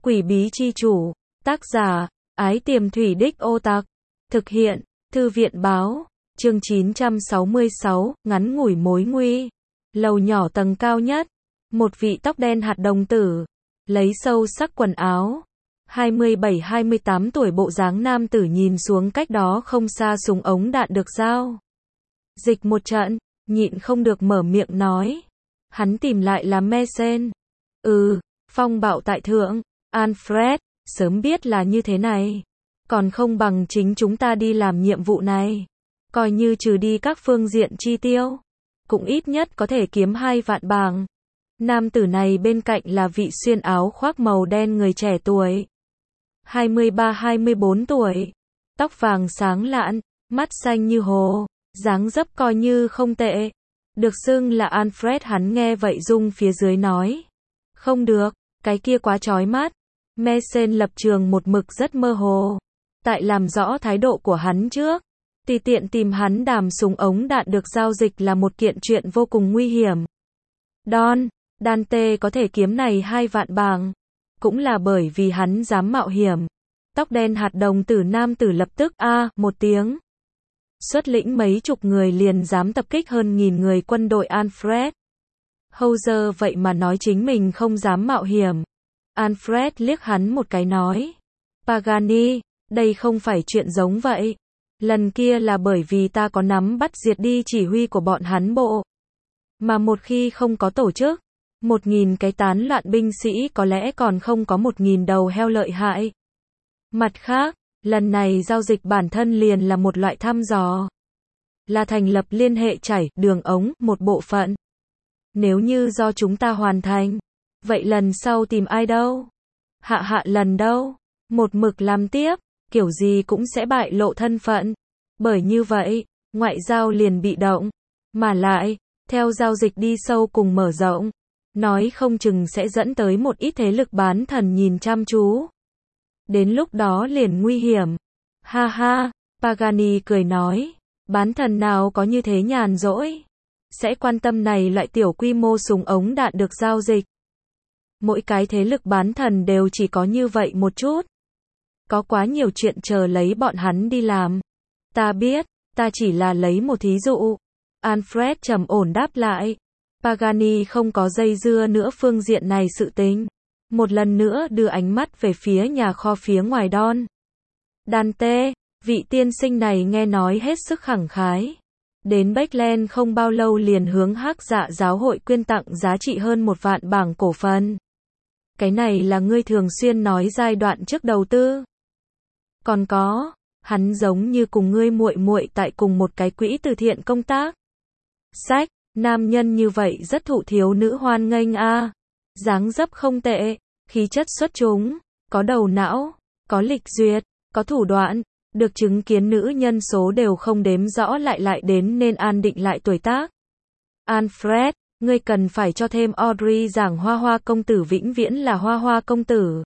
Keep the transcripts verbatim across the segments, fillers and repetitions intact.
Quỷ bí chi chủ. Tác giả, Ái Tiềm Thủy Đích Ô Tạc. Thực hiện, Thư viện báo. Chương chín trăm sáu mươi sáu, ngắn ngủi mối nguy. Lầu nhỏ tầng cao nhất. Một vị tóc đen hạt đồng tử. Lấy sâu sắc quần áo. hai mươi bảy hai mươi tám tuổi bộ dáng nam tử nhìn xuống cách đó không xa súng ống đạn được giao dịch một trận, nhịn không được mở miệng nói. Hắn tìm lại là Mason. Ừ, phong bạo tại thượng, Alfred, sớm biết là như thế này. Còn không bằng chính chúng ta đi làm nhiệm vụ này. Coi như trừ đi các phương diện chi tiêu. Cũng ít nhất có thể kiếm hai vạn bảng. Nam tử này bên cạnh là vị xuyên áo khoác màu đen người trẻ tuổi. hai mươi ba hai mươi bốn tuổi. Tóc vàng sáng lạn, mắt xanh như hồ, dáng dấp coi như không tệ. Được xưng là Alfred, hắn nghe vậy rung phía dưới nói. Không được, cái kia quá chói mắt. Mason lập trường một mực rất mơ hồ. Tại làm rõ thái độ của hắn trước, tùy tiện tìm hắn đàm súng ống đạn được giao dịch là một kiện chuyện vô cùng nguy hiểm. Don, Dante có thể kiếm này hai vạn bảng, cũng là bởi vì hắn dám mạo hiểm. Tóc đen hạt đồng tử nam tử lập tức a à, một tiếng. Xuất lĩnh mấy chục người liền dám tập kích hơn nghìn người quân đội Alfred. Hauser vậy mà nói chính mình không dám mạo hiểm. Alfred liếc hắn một cái nói. Pagani, đây không phải chuyện giống vậy. Lần kia là bởi vì ta có nắm bắt diệt đi chỉ huy của bọn hắn bộ. Mà một khi không có tổ chức, một nghìn cái tán loạn binh sĩ có lẽ còn không có một nghìn đầu heo lợi hại. Mặt khác, lần này giao dịch bản thân liền là một loại thăm dò. Là thành lập liên hệ chảy, đường ống, một bộ phận. Nếu như do chúng ta hoàn thành, vậy lần sau tìm ai đâu? Hạ hạ lần đâu? Một mực làm tiếp, kiểu gì cũng sẽ bại lộ thân phận. Bởi như vậy, ngoại giao liền bị động. Mà lại, theo giao dịch đi sâu cùng mở rộng, nói không chừng sẽ dẫn tới một ít thế lực bán thần nhìn chăm chú. Đến lúc đó liền nguy hiểm. Ha ha, Pagani cười nói, bán thần nào có như thế nhàn rỗi. Sẽ quan tâm này loại tiểu quy mô súng ống đạn được giao dịch. Mỗi cái thế lực bán thần đều chỉ có như vậy một chút. Có quá nhiều chuyện chờ lấy bọn hắn đi làm. Ta biết, ta chỉ là lấy một thí dụ. Alfred trầm ổn đáp lại. Pagani không có dây dưa nữa phương diện này sự tình. Một lần nữa đưa ánh mắt về phía nhà kho phía ngoài Don. Dante, vị tiên sinh này nghe nói hết sức khẳng khái. Đến Backland không bao lâu liền hướng Hắc Dạ giáo hội quyên tặng giá trị hơn một vạn bảng cổ phần. Cái này là ngươi thường xuyên nói giai đoạn trước đầu tư. Còn có, hắn giống như cùng ngươi muội muội tại cùng một cái quỹ từ thiện công tác. Sách, nam nhân như vậy rất thụ thiếu nữ hoan nghênh a. Dáng dấp không tệ, khí chất xuất chúng, có đầu não, có lịch duyệt, có thủ đoạn, được chứng kiến nữ nhân số đều không đếm rõ lại lại đến nên an định lại tuổi tác. Alfred, ngươi cần phải cho thêm Audrey giảng Hoa Hoa công tử vĩnh viễn là Hoa Hoa công tử.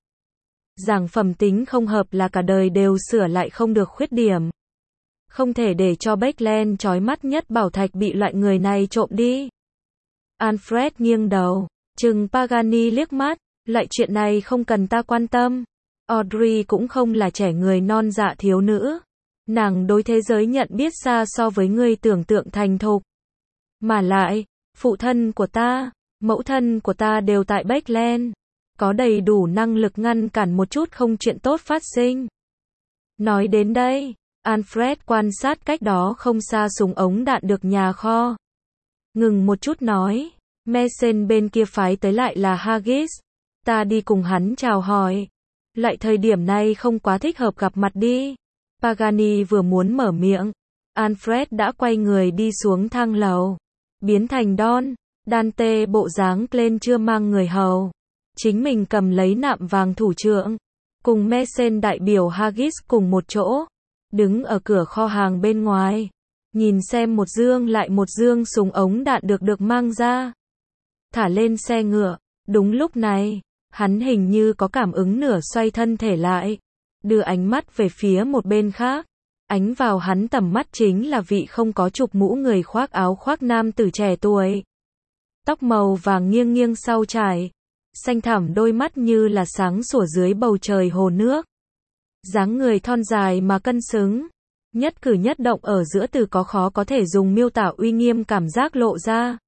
Giảng phẩm tính không hợp là cả đời đều sửa lại không được khuyết điểm. Không thể để cho Backland chói mắt nhất bảo thạch bị loại người này trộm đi. Alfred nghiêng đầu, chừng Pagani liếc mắt, loại chuyện này không cần ta quan tâm. Audrey cũng không là trẻ người non dạ thiếu nữ. Nàng đối thế giới nhận biết xa so với ngươi tưởng tượng thành thục. Mà lại, phụ thân của ta, mẫu thân của ta đều tại Backland. Có đầy đủ năng lực ngăn cản một chút không chuyện tốt phát sinh. Nói đến đây, Alfred quan sát cách đó không xa súng ống đạn được nhà kho. Ngừng một chút nói, Mason bên kia phái tới lại là Haggis. Ta đi cùng hắn chào hỏi. Loại thời điểm này không quá thích hợp gặp mặt đi. Pagani vừa muốn mở miệng, Alfred đã quay người đi xuống thang lầu. Biến thành Don, Dante bộ dáng lên chưa mang người hầu. Chính mình cầm lấy nạm vàng thủ trưởng. Cùng Mason đại biểu Haggis cùng một chỗ. Đứng ở cửa kho hàng bên ngoài. Nhìn xem một dương lại một dương súng ống đạn được được mang ra. Thả lên xe ngựa. Đúng lúc này, hắn hình như có cảm ứng nửa xoay thân thể lại. Đưa ánh mắt về phía một bên khác. Ánh vào hắn tầm mắt chính là vị không có chụp mũ người khoác áo khoác nam tử trẻ tuổi. Tóc màu vàng nghiêng nghiêng sau trải. xanh thẳm đôi mắt như là sáng sủa dưới bầu trời hồ nước. Dáng người thon dài mà cân xứng, nhất cử nhất động ở giữa từ có khó có thể dùng miêu tả uy nghiêm cảm giác lộ ra.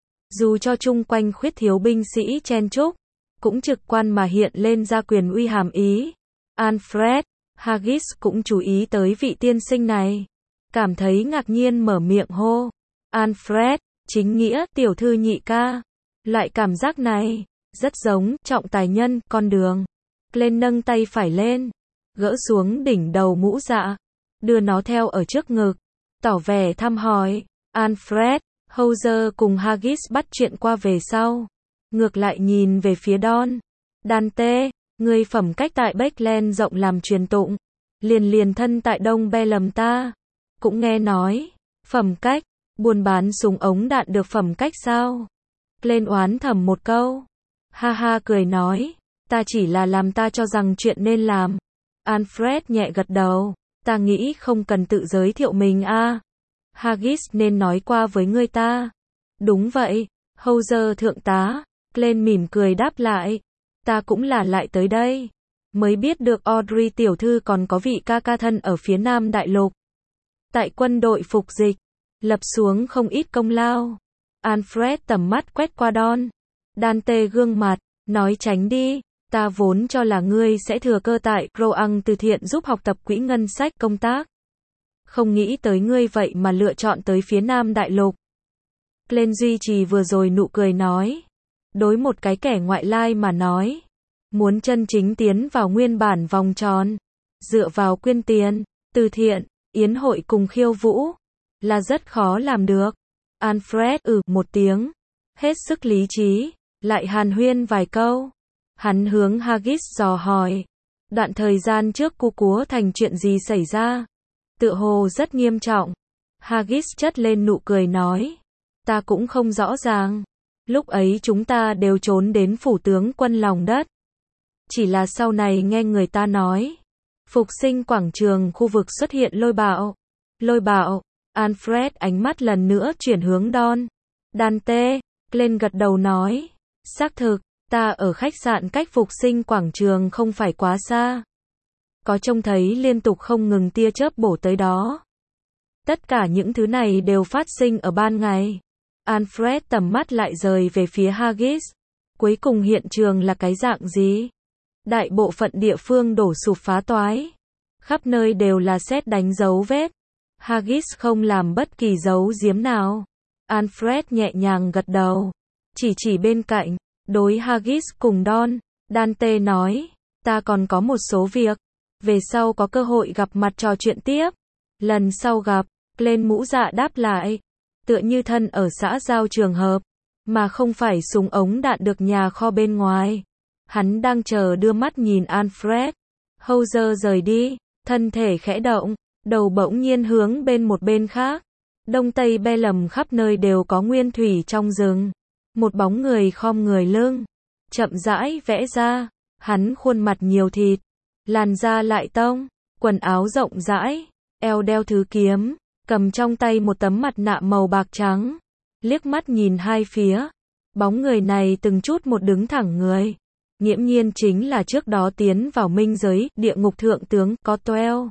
Dù cho chung quanh khuyết thiếu binh sĩ chen chúc, cũng trực quan mà hiện lên ra quyền uy hàm ý. Alfred Haggis cũng chú ý tới vị tiên sinh này, cảm thấy ngạc nhiên mở miệng hô. Alfred, chính nghĩa, tiểu thư nhị ca. Loại cảm giác này, rất giống, trọng tài nhân, con đường. Glenn nâng tay phải lên, gỡ xuống đỉnh đầu mũ dạ, đưa nó theo ở trước ngực, tỏ vẻ thăm hỏi. Alfred, Hauser cùng Haggis bắt chuyện qua về sau. Ngược lại nhìn về phía Don. Dante, người phẩm cách tại Beckland rộng làm truyền tụng. Liền liền thân tại Đông Belem ta. Cũng nghe nói, phẩm cách, buôn bán súng ống đạn được phẩm cách sao? Glenn oán thầm một câu. Ha ha cười nói, ta chỉ là làm ta cho rằng chuyện nên làm. Alfred nhẹ gật đầu, ta nghĩ không cần tự giới thiệu mình a. À. Haggis nên nói qua với ngươi ta. Đúng vậy, Hauser thượng tá. Glenn mỉm cười đáp lại. Ta cũng là lại tới đây. Mới biết được Audrey tiểu thư còn có vị ca ca thân ở phía Nam Đại Lục. Tại quân đội phục dịch, lập xuống không ít công lao. Alfred tầm mắt quét qua Don. Dante gương mặt, nói tránh đi. Ta vốn cho là ngươi sẽ thừa cơ tại Roang từ thiện giúp học tập quỹ ngân sách công tác. Không nghĩ tới ngươi vậy mà lựa chọn tới phía Nam Đại Lục. Glenn duy trì vừa rồi nụ cười nói. Đối một cái kẻ ngoại lai mà nói, muốn chân chính tiến vào nguyên bản vòng tròn, dựa vào quyên tiền, từ thiện, yến hội cùng khiêu vũ, là rất khó làm được. Alfred ừ một tiếng, hết sức lý trí, lại hàn huyên vài câu. Hắn hướng Haggis dò hỏi, đoạn thời gian trước cu cúa thành chuyện gì xảy ra? Tựa hồ rất nghiêm trọng. Haggis chất lên nụ cười nói, ta cũng không rõ ràng. Lúc ấy chúng ta đều trốn đến phủ tướng quân lòng đất. Chỉ là sau này nghe người ta nói, phục sinh quảng trường khu vực xuất hiện lôi bạo. Lôi bạo, Alfred ánh mắt lần nữa chuyển hướng Don. Dante, Glenn gật đầu nói, xác thực, ta ở khách sạn cách phục sinh quảng trường không phải quá xa. Có trông thấy liên tục không ngừng tia chớp bổ tới đó. Tất cả những thứ này đều phát sinh ở ban ngày. Alfred tầm mắt lại rời về phía Haggis. Cuối cùng hiện trường là cái dạng gì? Đại bộ phận địa phương đổ sụp phá toái. Khắp nơi đều là sét đánh dấu vết. Haggis không làm bất kỳ dấu giếm nào. Alfred nhẹ nhàng gật đầu. Chỉ chỉ bên cạnh, đối Haggis cùng Don, Dante nói, ta còn có một số việc. Về sau có cơ hội gặp mặt trò chuyện tiếp. Lần sau gặp, Glenn mũ dạ đáp lại. Tựa như thân ở xã giao trường hợp, mà không phải súng ống đạn được nhà kho bên ngoài. Hắn đang chờ đưa mắt nhìn Alfred. Hauser rời đi, thân thể khẽ động, đầu bỗng nhiên hướng bên một bên khác. Đông Tây Belem khắp nơi đều có nguyên thủy trong rừng. Một bóng người khom người lưng, chậm rãi vẽ ra. Hắn khuôn mặt nhiều thịt, làn da lại tông, quần áo rộng rãi, eo đeo thứ kiếm. Cầm trong tay một tấm mặt nạ màu bạc trắng, liếc mắt nhìn hai phía. Bóng người này từng chút một đứng thẳng người. Nghiễm nhiên chính là trước đó tiến vào minh giới, địa ngục thượng tướng, Cotwell.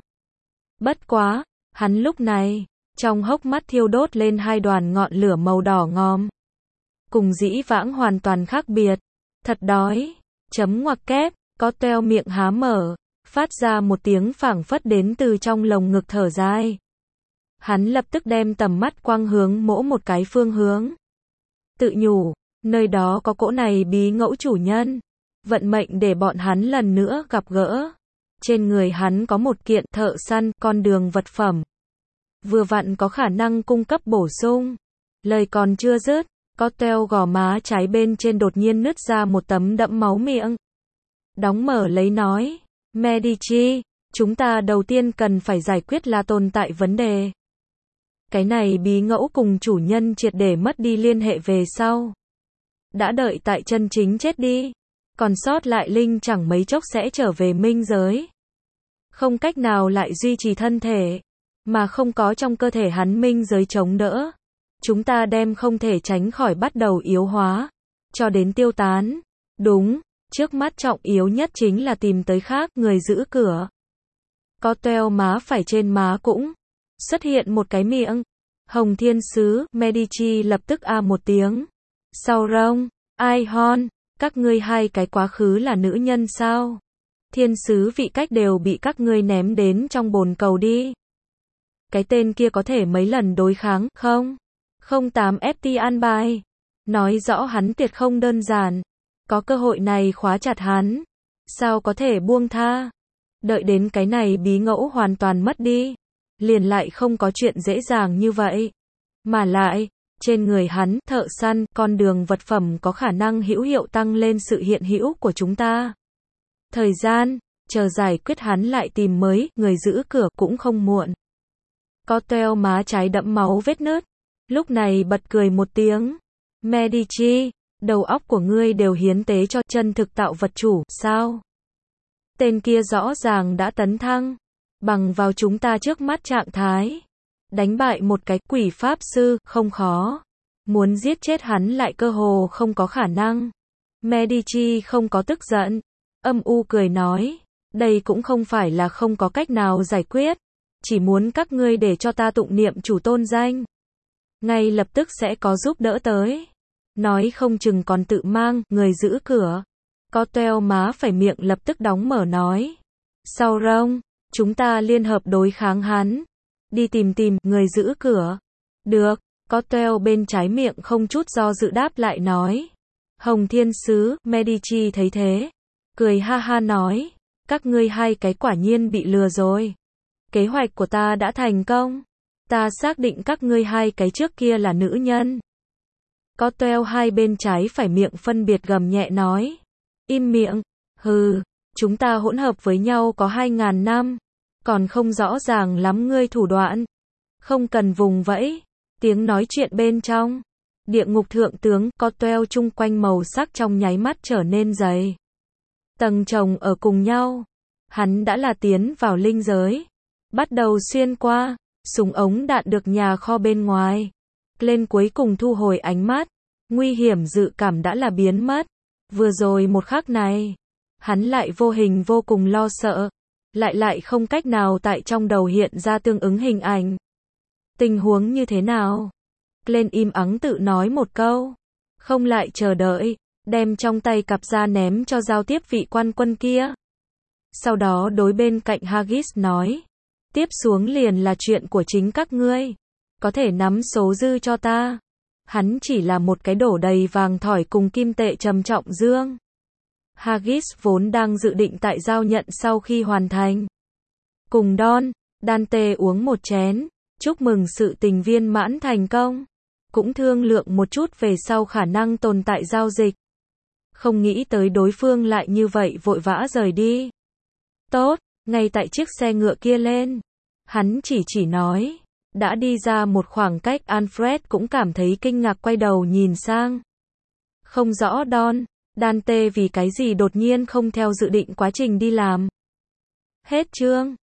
Bất quá, hắn lúc này, trong hốc mắt thiêu đốt lên hai đoàn ngọn lửa màu đỏ ngòm. Cùng dĩ vãng hoàn toàn khác biệt. Thật đói. Chấm ngoặc kép, Cotwell miệng há mở, phát ra một tiếng phảng phất đến từ trong lồng ngực thở dài. Hắn lập tức đem tầm mắt quang hướng mỗi một cái phương hướng. Tự nhủ, nơi đó có cỗ này bí ngẫu chủ nhân. Vận mệnh để bọn hắn lần nữa gặp gỡ. Trên người hắn có một kiện thợ săn, con đường vật phẩm. Vừa vặn có khả năng cung cấp bổ sung. Lời còn chưa dứt, Cotwell gò má trái bên trên đột nhiên nứt ra một tấm đẫm máu miệng. Đóng mở lấy nói, Medici, chúng ta đầu tiên cần phải giải quyết là tồn tại vấn đề. Cái này bí ngẫu cùng chủ nhân triệt để mất đi liên hệ về sau. Đã đợi tại chân chính chết đi. Còn sót lại linh chẳng mấy chốc sẽ trở về minh giới. Không cách nào lại duy trì thân thể. Mà không có trong cơ thể hắn minh giới chống đỡ. Chúng ta đem không thể tránh khỏi bắt đầu yếu hóa. Cho đến tiêu tán. Đúng, trước mắt trọng yếu nhất chính là tìm tới khác người giữ cửa. Có teo má phải trên má cũng xuất hiện một cái miệng. Hồng Thiên Sứ, Medici lập tức a một tiếng. Sau rông, ai hon, các ngươi hai cái quá khứ là nữ nhân sao? Thiên sứ vị cách đều bị các ngươi ném đến trong bồn cầu đi. Cái tên kia có thể mấy lần đối kháng, không? Không tám ép tê an bài. Nói rõ hắn tuyệt không đơn giản. Có cơ hội này khóa chặt hắn. Sao có thể buông tha? Đợi đến cái này bí ngẫu hoàn toàn mất đi. Liền lại không có chuyện dễ dàng như vậy. Mà lại, trên người hắn, thợ săn, con đường vật phẩm có khả năng hữu hiệu tăng lên sự hiện hữu của chúng ta. Thời gian, chờ giải quyết hắn lại tìm mới, người giữ cửa cũng không muộn. Có teo má trái đẫm máu vết nứt. Lúc này bật cười một tiếng. Medici, đầu óc của ngươi đều hiến tế cho chân thực tạo vật chủ, sao? Tên kia rõ ràng đã tấn thăng. Bằng vào chúng ta trước mắt trạng thái. Đánh bại một cái quỷ pháp sư, không khó. Muốn giết chết hắn lại cơ hồ không có khả năng. Medici không có tức giận. Âm u cười nói. Đây cũng không phải là không có cách nào giải quyết. Chỉ muốn các ngươi để cho ta tụng niệm chủ tôn danh. Ngay lập tức sẽ có giúp đỡ tới. Nói không chừng còn tự mang, người giữ cửa. Có teo má phải miệng lập tức đóng mở nói. Sau rông, chúng ta liên hợp đối kháng hắn. Đi tìm tìm, người giữ cửa. Được, có teo bên trái miệng không chút do dự đáp lại nói. Hồng Thiên Sứ, Medici thấy thế. Cười ha ha nói. Các ngươi hai cái quả nhiên bị lừa rồi. Kế hoạch của ta đã thành công. Ta xác định các ngươi hai cái trước kia là nữ nhân. Có teo hai bên trái phải miệng phân biệt gầm nhẹ nói. Im miệng. Hừ, chúng ta hỗn hợp với nhau có hai ngàn năm. Còn không rõ ràng lắm ngươi thủ đoạn. Không cần vùng vẫy. Tiếng nói chuyện bên trong. Địa ngục thượng tướng, có teo chung quanh màu sắc trong nháy mắt trở nên dày. Tầng chồng ở cùng nhau. Hắn đã là tiến vào linh giới. Bắt đầu xuyên qua. Súng ống đạn được nhà kho bên ngoài. Lên cuối cùng thu hồi ánh mắt. Nguy hiểm dự cảm đã là biến mất. Vừa rồi một khắc này. Hắn lại vô hình vô cùng lo sợ. Lại lại không cách nào tại trong đầu hiện ra tương ứng hình ảnh. Tình huống như thế nào? Lên im ắng tự nói một câu. Không lại chờ đợi. Đem trong tay cặp ra ném cho giao tiếp vị quan quân kia. Sau đó đối bên cạnh Haggis nói. Tiếp xuống liền là chuyện của chính các ngươi. Có thể nắm số dư cho ta. Hắn chỉ là một cái đổ đầy vàng thỏi cùng kim tệ trầm trọng dương. Haggis vốn đang dự định tại giao nhận sau khi hoàn thành. Cùng Don, Dante uống một chén. Chúc mừng sự tình viên mãn thành công. Cũng thương lượng một chút về sau khả năng tồn tại giao dịch. Không nghĩ tới đối phương lại như vậy vội vã rời đi. Tốt, ngay tại chiếc xe ngựa kia lên. Hắn chỉ chỉ nói. Đã đi ra một khoảng cách, Alfred cũng cảm thấy kinh ngạc quay đầu nhìn sang. Không rõ Don, Dante vì cái gì đột nhiên không theo dự định quá trình đi làm. Hết chương.